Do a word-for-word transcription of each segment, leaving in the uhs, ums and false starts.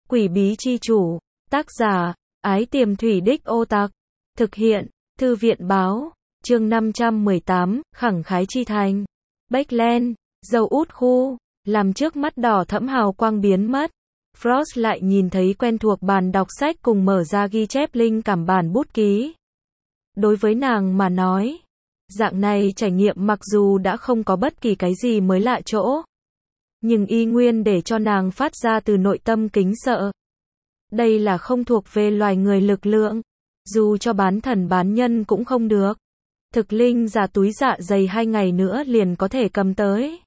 Quỷ bí chi chủ, tác giả, Ái Tiềm Thủy Đích Ô Tặc, thực hiện, Thư viện báo, chương năm trăm mười tám, khẳng khái chi thành. Bách Len, dầu út khu, làm trước mắt đỏ thẫm hào quang biến mất. Frost lại nhìn thấy quen thuộc bàn đọc sách cùng mở ra ghi chép linh cảm bản bút ký. Đối với nàng mà nói, dạng này trải nghiệm mặc dù đã không có bất kỳ cái gì mới lạ chỗ, nhưng y nguyên để cho nàng phát ra từ nội tâm kính sợ. Đây là không thuộc về loài người lực lượng, dù cho bán thần bán nhân cũng không được. Thực linh giả túi dạ dày hai ngày nữa liền có thể cầm tới.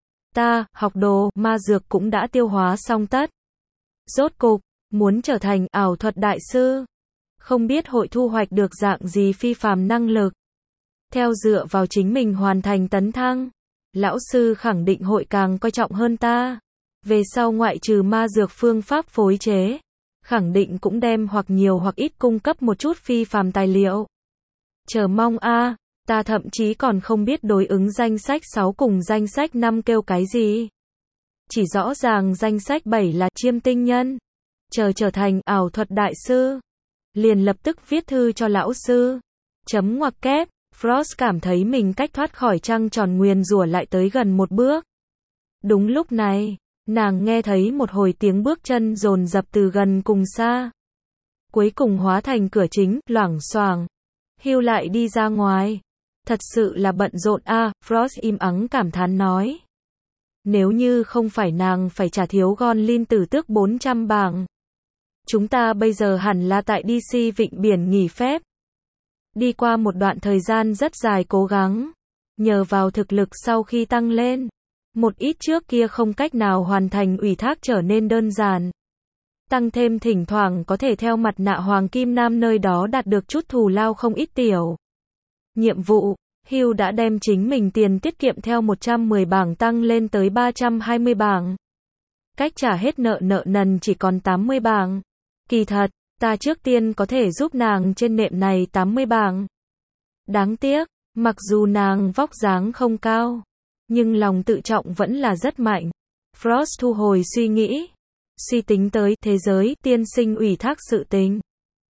Ta, học đồ, ma dược cũng đã tiêu hóa xong tất. Rốt cục, muốn trở thành ảo thuật đại sư. Không biết hội thu hoạch được dạng gì phi phàm năng lực. Theo dựa vào chính mình hoàn thành tấn thăng. Lão sư khẳng định hội càng coi trọng hơn ta. Về sau ngoại trừ ma dược phương pháp phối chế, khẳng định cũng đem hoặc nhiều hoặc ít cung cấp một chút phi phàm tài liệu. Chờ mong a, à, ta thậm chí còn không biết đối ứng danh sách sáu cùng danh sách năm kêu cái gì. Chỉ rõ ràng danh sách bảy là chiêm tinh nhân. Chờ trở thành ảo thuật đại sư, liền lập tức viết thư cho lão sư. Chấm ngoặc kép, Frost cảm thấy mình cách thoát khỏi trăng tròn nguyền rủa lại tới gần một bước. Đúng lúc này, nàng nghe thấy một hồi tiếng bước chân dồn dập từ gần cùng xa. Cuối cùng hóa thành cửa chính, loảng xoảng. Hugh lại đi ra ngoài. Thật sự là bận rộn a, à, Frost im ắng cảm thán nói. Nếu như không phải nàng phải trả thiếu Gonlin tử tước bốn trăm bảng. Chúng ta bây giờ hẳn là tại đê xê vịnh biển nghỉ phép. Đi qua một đoạn thời gian rất dài cố gắng. Nhờ vào thực lực sau khi tăng lên. Một ít trước kia không cách nào hoàn thành ủy thác trở nên đơn giản. Tăng thêm thỉnh thoảng có thể theo mặt nạ Hoàng Kim Nam nơi đó đạt được chút thù lao không ít tiểu. Nhiệm vụ, Hugh đã đem chính mình tiền tiết kiệm theo một trăm mười bảng tăng lên tới ba trăm hai mươi bảng. Cách trả hết nợ nợ nần chỉ còn tám mươi bảng. Kỳ thật, ta trước tiên có thể giúp nàng trên nệm này tám mươi bảng. Đáng tiếc, mặc dù nàng vóc dáng không cao, nhưng lòng tự trọng vẫn là rất mạnh. Frost thu hồi suy nghĩ, suy tính tới thế giới tiên sinh ủy thác sự tình.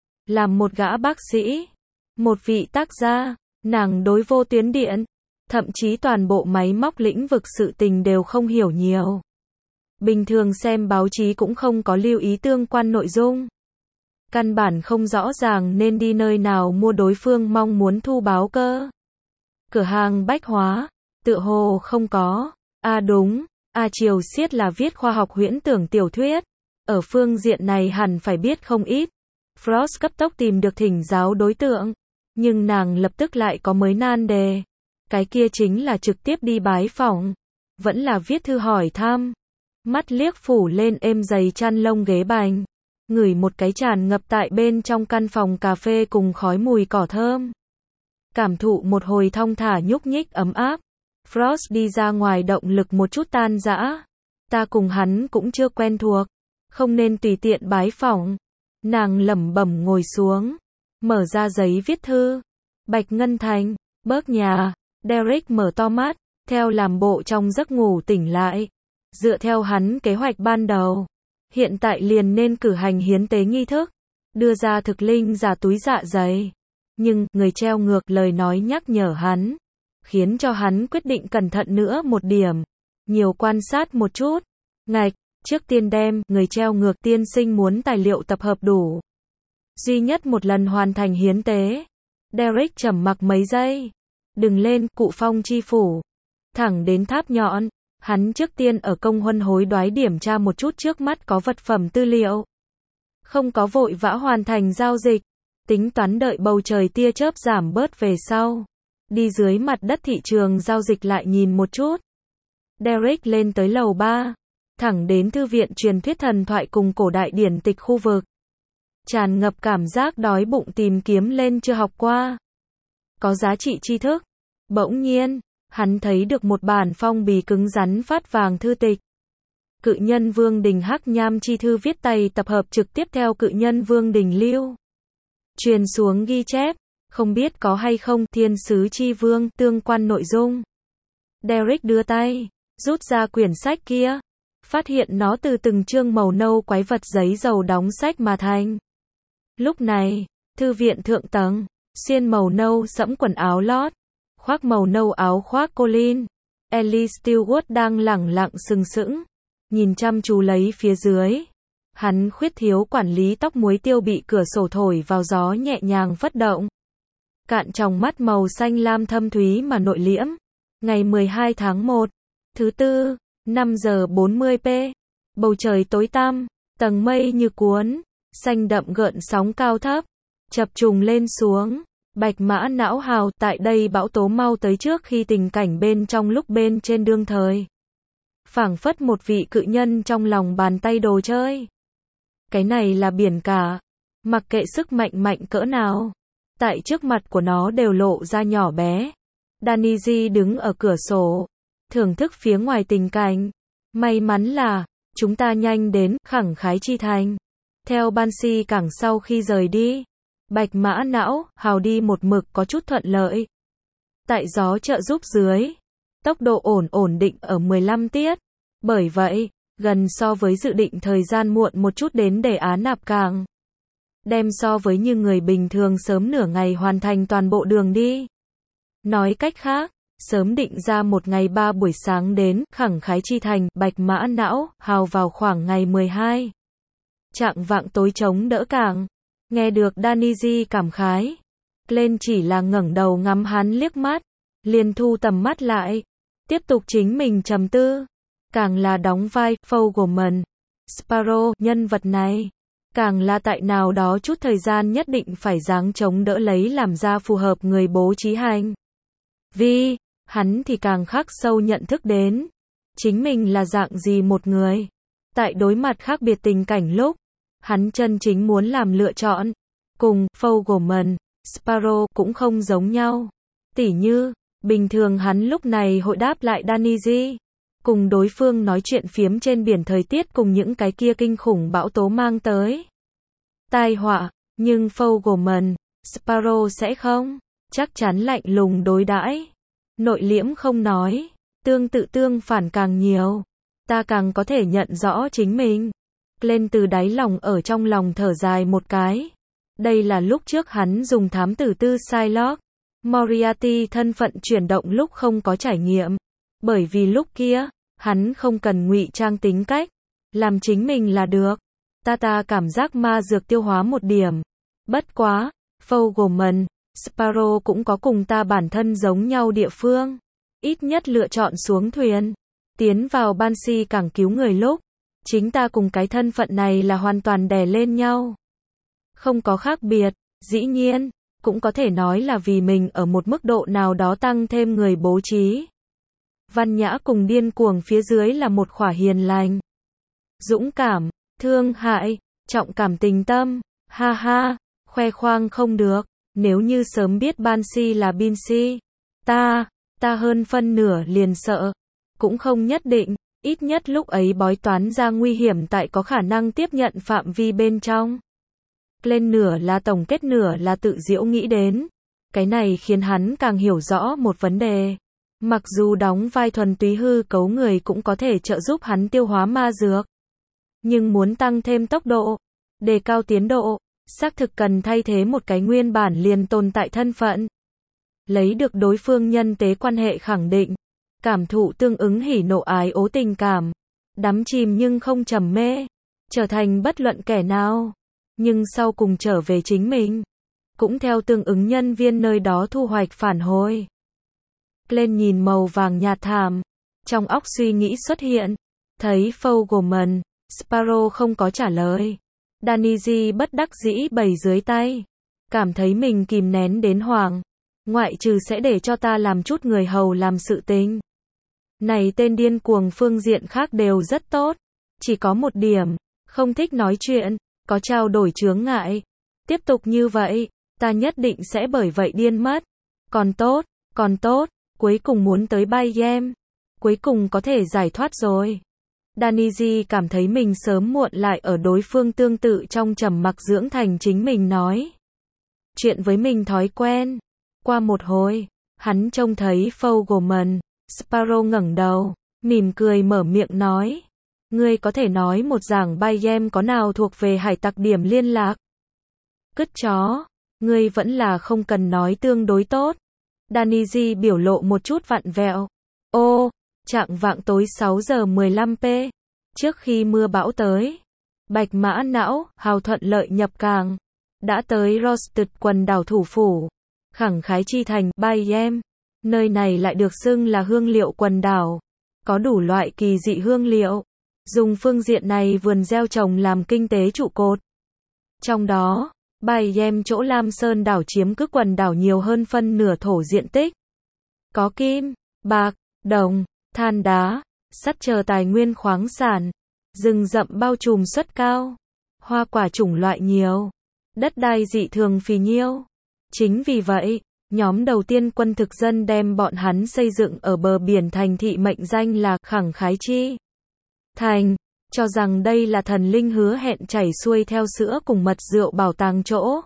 Làm một gã bác sĩ, một vị tác gia, nàng đối vô tuyến điện, thậm chí toàn bộ máy móc lĩnh vực sự tình đều không hiểu nhiều. Bình thường xem báo chí cũng không có lưu ý tương quan nội dung. Căn bản không rõ ràng nên đi nơi nào mua đối phương mong muốn thu báo cơ. Cửa hàng bách hóa, tựa hồ không có. À đúng, A Triều Siết là viết khoa học huyễn tưởng tiểu thuyết. Ở phương diện này hẳn phải biết không ít. Frost cấp tốc tìm được thỉnh giáo đối tượng. Nhưng nàng lập tức lại có mới nan đề. Cái kia chính là trực tiếp đi bái phỏng. Vẫn là viết thư hỏi thăm. Mắt liếc phủ lên êm dày chăn lông ghế bành. Ngửi một cái tràn ngập tại bên trong căn phòng cà phê cùng khói mùi cỏ thơm. Cảm thụ một hồi thong thả nhúc nhích ấm áp. Frost đi ra ngoài động lực một chút tan rã. Ta cùng hắn cũng chưa quen thuộc. Không nên tùy tiện bái phỏng. Nàng lẩm bẩm ngồi xuống. Mở ra giấy viết thư. Bạch Ngân Thành, Bớt nhà. Derek mở to mắt. Theo làm bộ trong giấc ngủ tỉnh lại. Dựa theo hắn kế hoạch ban đầu. Hiện tại liền nên cử hành hiến tế nghi thức. Đưa ra thực linh giả túi dạ dày. Nhưng, người treo ngược lời nói nhắc nhở hắn. Khiến cho hắn quyết định cẩn thận nữa một điểm. Nhiều quan sát một chút. Ngạch, trước tiên đem, người treo ngược tiên sinh muốn tài liệu tập hợp đủ. Duy nhất một lần hoàn thành hiến tế. Derek trầm mặc mấy giây. Đừng lên, cụ phong chi phủ. Thẳng đến tháp nhọn. Hắn trước tiên ở công huân hối đoái điểm tra một chút trước mắt có vật phẩm tư liệu. Không có vội vã hoàn thành giao dịch. Tính toán đợi bầu trời tia chớp giảm bớt về sau. Đi dưới mặt đất thị trường giao dịch lại nhìn một chút. Derek lên tới lầu ba. Thẳng đến thư viện truyền thuyết thần thoại cùng cổ đại điển tịch khu vực. Tràn ngập cảm giác đói bụng tìm kiếm lên chưa học qua. Có giá trị tri thức. Bỗng nhiên, hắn thấy được một bản phong bì cứng rắn phát vàng thư tịch. Cự nhân Vương Đình Hắc Nham chi thư viết tay tập hợp trực tiếp theo cự nhân Vương Đình lưu. Truyền xuống ghi chép, không biết có hay không thiên sứ chi vương tương quan nội dung. Derek đưa tay, rút ra quyển sách kia. phát hiện nó từ từng chương màu nâu quái vật giấy dầu đóng sách mà thành. Lúc này, thư viện thượng tầng, xuyên màu nâu sẫm quần áo lót, khoác màu nâu áo khoác Colin, Ellie Stewart đang lẳng lặng sừng sững, nhìn chăm chú lấy phía dưới. Hắn khuyết thiếu quản lý tóc muối tiêu bị cửa sổ thổi vào gió nhẹ nhàng phất động. Cạn tròng mắt màu xanh lam thâm thúy mà nội liễm. Ngày mười hai tháng một, thứ tư, năm giờ bốn mươi p. Bầu trời tối tăm, tầng mây như cuốn, xanh đậm gợn sóng cao thấp, chập trùng lên xuống. Bạch Mã não hào, tại đây bão tố mau tới trước khi tình cảnh bên trong lúc bên trên đương thời. Phảng phất một vị cự nhân trong lòng bàn tay đồ chơi. Cái này là biển cả. Mặc kệ sức mạnh mạnh cỡ nào, tại trước mặt của nó đều lộ ra nhỏ bé. Danny đứng ở cửa sổ, thưởng thức phía ngoài tình cảnh. May mắn là, chúng ta nhanh đến, khẳng khái chi thành. Theo Banshee cảng sau khi rời đi, Bạch Mã não hào đi một mực có chút thuận lợi. Tại gió trợ giúp dưới, tốc độ ổn ổn định ở mười lăm tiết. Bởi vậy, gần so với dự định thời gian muộn một chút đến để Á Nạp Cảng. Đem so với như người bình thường sớm nửa ngày hoàn thành toàn bộ đường đi. Nói cách khác, sớm định ra một ngày ba buổi sáng đến, khẳng khái chi thành, Bạch Mã não hào vào khoảng ngày mười hai. Chạng vạng tối chống đỡ cảng. Nghe được Danny cảm khái, Glenn chỉ là ngẩng đầu ngắm hắn liếc mắt, liền thu tầm mắt lại, tiếp tục chính mình trầm tư. Càng là đóng vai Fogelman, Sparrow, nhân vật này, càng là tại nào đó chút thời gian nhất định phải dáng chống đỡ lấy làm ra phù hợp người bố trí hành. Vì, hắn thì càng khắc sâu nhận thức đến, chính mình là dạng gì một người. Tại đối mặt khác biệt tình cảnh lúc, hắn chân chính muốn làm lựa chọn, cùng Fogelman, Sparrow cũng không giống nhau. Tỉ như, bình thường hắn lúc này hội đáp lại Danny, cùng đối phương nói chuyện phiếm trên biển thời tiết cùng những cái kia kinh khủng bão tố mang tới tai họa, nhưng Fogelman, Sparrow sẽ không, chắc chắn lạnh lùng đối đãi, nội liễm không nói, tương tự tương phản càng nhiều, ta càng có thể nhận rõ chính mình. Lên từ đáy lòng ở trong lòng thở dài một cái. Đây là lúc trước hắn dùng thám tử tư Shylock Moriarty thân phận chuyển động lúc không có trải nghiệm. Bởi vì lúc kia, hắn không cần ngụy trang tính cách, làm chính mình là được. Ta ta cảm giác ma dược tiêu hóa một điểm. Bất quá, Fogelman, Sparrow cũng có cùng ta bản thân giống nhau địa phương. Ít nhất lựa chọn xuống thuyền, tiến vào Banshee cảng cứu người lúc, chính ta cùng cái thân phận này là hoàn toàn đè lên nhau. Không có khác biệt, dĩ nhiên, cũng có thể nói là vì mình ở một mức độ nào đó tăng thêm người bố trí. Văn nhã cùng điên cuồng phía dưới là một khỏa hiền lành. Dũng cảm, thương hại, trọng cảm tình tâm, ha ha, khoe khoang không được, nếu như sớm biết Banshee là Banshee, ta, ta hơn phân nửa liền sợ, cũng không nhất định, ít nhất lúc ấy bói toán ra nguy hiểm tại có khả năng tiếp nhận phạm vi bên trong. Lên nửa là tổng kết nửa là tự diễu nghĩ đến, cái này khiến hắn càng hiểu rõ một vấn đề. Mặc dù đóng vai thuần túy hư cấu người cũng có thể trợ giúp hắn tiêu hóa ma dược. Nhưng muốn tăng thêm tốc độ, đề cao tiến độ, xác thực cần thay thế một cái nguyên bản liền tồn tại thân phận. Lấy được đối phương nhân tế quan hệ khẳng định, cảm thụ tương ứng hỉ nộ ái ố tình cảm, đắm chìm nhưng không trầm mê, trở thành bất luận kẻ nào, nhưng sau cùng trở về chính mình, cũng theo tương ứng nhân viên nơi đó thu hoạch phản hồi. Lên nhìn màu vàng nhạt thảm, trong óc suy nghĩ xuất hiện, thấy Fogelman, Sparrow không có trả lời. Danny bất đắc dĩ bày dưới tay, cảm thấy mình kìm nén đến hoảng, ngoại trừ sẽ để cho ta làm chút người hầu làm sự tình. Này tên điên cuồng phương diện khác đều rất tốt, chỉ có một điểm, không thích nói chuyện, có trao đổi chướng ngại. Tiếp tục như vậy, ta nhất định sẽ bởi vậy điên mất. Còn tốt, còn tốt, cuối cùng muốn tới bay game, cuối cùng có thể giải thoát rồi. Danny cảm thấy mình sớm muộn lại ở đối phương tương tự trong trầm mặc dưỡng thành chính mình nói chuyện với mình thói quen. Qua một hồi, hắn trông thấy Fogelman, Sparrow ngẩng đầu, mỉm cười mở miệng nói, Ngươi có thể nói một giảng Bayem có nào thuộc về hải tặc điểm liên lạc? Cứt chó, ngươi vẫn là không cần nói tương đối tốt. Daniji biểu lộ một chút vặn vẹo. Ô, chạng vạng tối sáu giờ mười lăm phút, trước khi mưa bão tới, Bạch Mã Não, hào thuận lợi nhập cảng, đã tới Rosted quần đảo thủ phủ, khẳng khái chi thành, Bayem. Nơi này lại được xưng là hương liệu quần đảo, có đủ loại kỳ dị hương liệu. Dùng phương diện này vườn gieo trồng làm kinh tế trụ cột. Trong đó, Bayem chỗ Lam Sơn đảo chiếm cứ quần đảo nhiều hơn phân nửa thổ diện tích. Có kim, bạc, đồng, than đá, sắt chờ tài nguyên khoáng sản, rừng rậm bao trùm suất cao, hoa quả chủng loại nhiều, đất đai dị thường phì nhiêu. Chính vì vậy, nhóm đầu tiên quân thực dân đem bọn hắn xây dựng ở bờ biển thành thị mệnh danh là khẳng khái chi thành, cho rằng đây là thần linh hứa hẹn chảy xuôi theo sữa cùng mật rượu bảo tàng chỗ.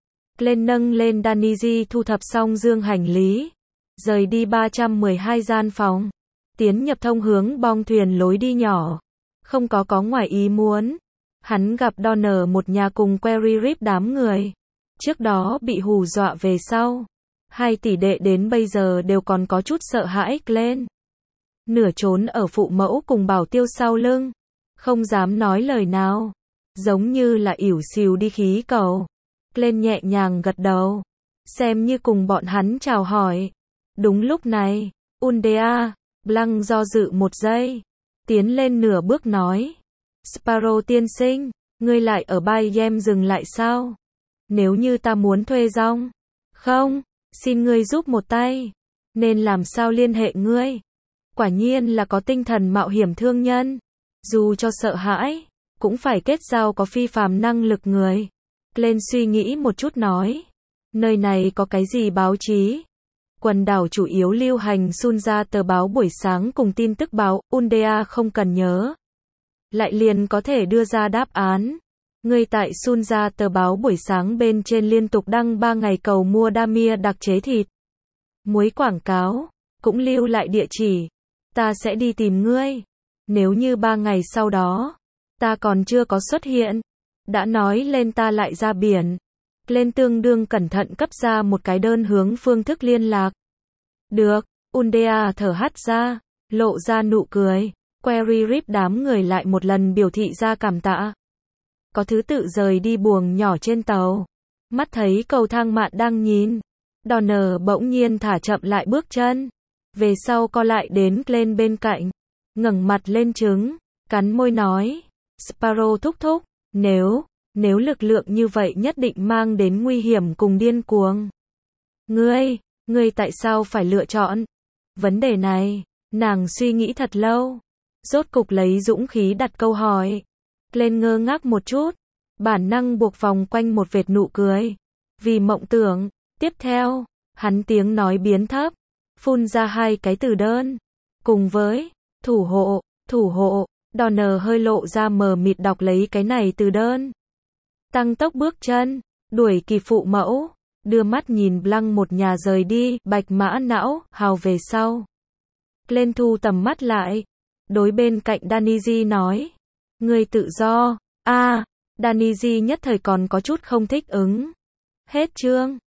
Lên nâng lên Daniji thu thập xong dương hành lý, rời đi ba trăm mười hai gian phòng, tiến nhập thông hướng bong thuyền lối đi nhỏ. Không có có ngoài ý muốn, hắn gặp Donner một nhà cùng Query Rip đám người. Trước đó bị hù dọa về sau, hai tỷ đệ đến bây giờ đều còn có chút sợ hãi lên. Nửa trốn ở phụ mẫu cùng bảo tiêu sau lưng, không dám nói lời nào, giống như là ỉu xìu đi khí cầu. Lên nhẹ nhàng gật đầu, xem như cùng bọn hắn chào hỏi. Đúng lúc này, Undea, Blanc do dự một giây, tiến lên nửa bước nói. Sparrow tiên sinh, ngươi lại ở Bayem dừng lại sao? Nếu như ta muốn thuê rong, không, xin ngươi giúp một tay, nên làm sao liên hệ ngươi? Quả nhiên là có tinh thần mạo hiểm thương nhân, dù cho sợ hãi, cũng phải kết giao có phi phàm năng lực người. Lên suy nghĩ một chút nói, nơi này có cái gì báo chí? Quần đảo chủ yếu lưu hành Sun ra tờ báo buổi sáng cùng tin tức báo, Undea không cần nhớ. Lại liền có thể đưa ra đáp án. Người tại Sun ra tờ báo buổi sáng bên trên liên tục đăng ba ngày cầu mua Damia đặc chế thịt muối quảng cáo, cũng lưu lại địa chỉ. Ta sẽ đi tìm ngươi. Nếu như ba ngày sau đó, ta còn chưa có xuất hiện, đã nói lên ta lại ra biển. Lên tương đương cẩn thận cấp ra một cái đơn hướng phương thức liên lạc. Được, Undea thở hắt ra, lộ ra nụ cười. Query Rip đám người lại một lần biểu thị ra cảm tạ. Có thứ tự rời đi buồng nhỏ trên tàu. Mắt thấy cầu thang mạn đang nhìn. Donner bỗng nhiên thả chậm lại bước chân. Về sau co lại đến lên bên cạnh. Ngẩng mặt lên trứng, cắn môi nói. Sparrow thúc thúc, nếu, nếu lực lượng như vậy nhất định mang đến nguy hiểm cùng điên cuồng. Ngươi, ngươi tại sao phải lựa chọn? Vấn đề này, nàng suy nghĩ thật lâu. Rốt cục lấy dũng khí đặt câu hỏi. Lên ngơ ngác một chút, bản năng buộc vòng quanh một vệt nụ cười. Vì mộng tưởng, tiếp theo, hắn tiếng nói biến thấp, phun ra hai cái từ đơn. Cùng với, thủ hộ, thủ hộ, Donner hơi lộ ra mờ mịt đọc lấy cái này từ đơn. Tăng tốc bước chân, đuổi kịp phụ mẫu, đưa mắt nhìn Blanc một nhà rời đi, Bạch Mã Não, hào về sau. Lên thu tầm mắt lại, đối bên cạnh Daniji nói. Ngươi tự do, a à, Daniji nhất thời còn có chút không thích ứng. Hết chương.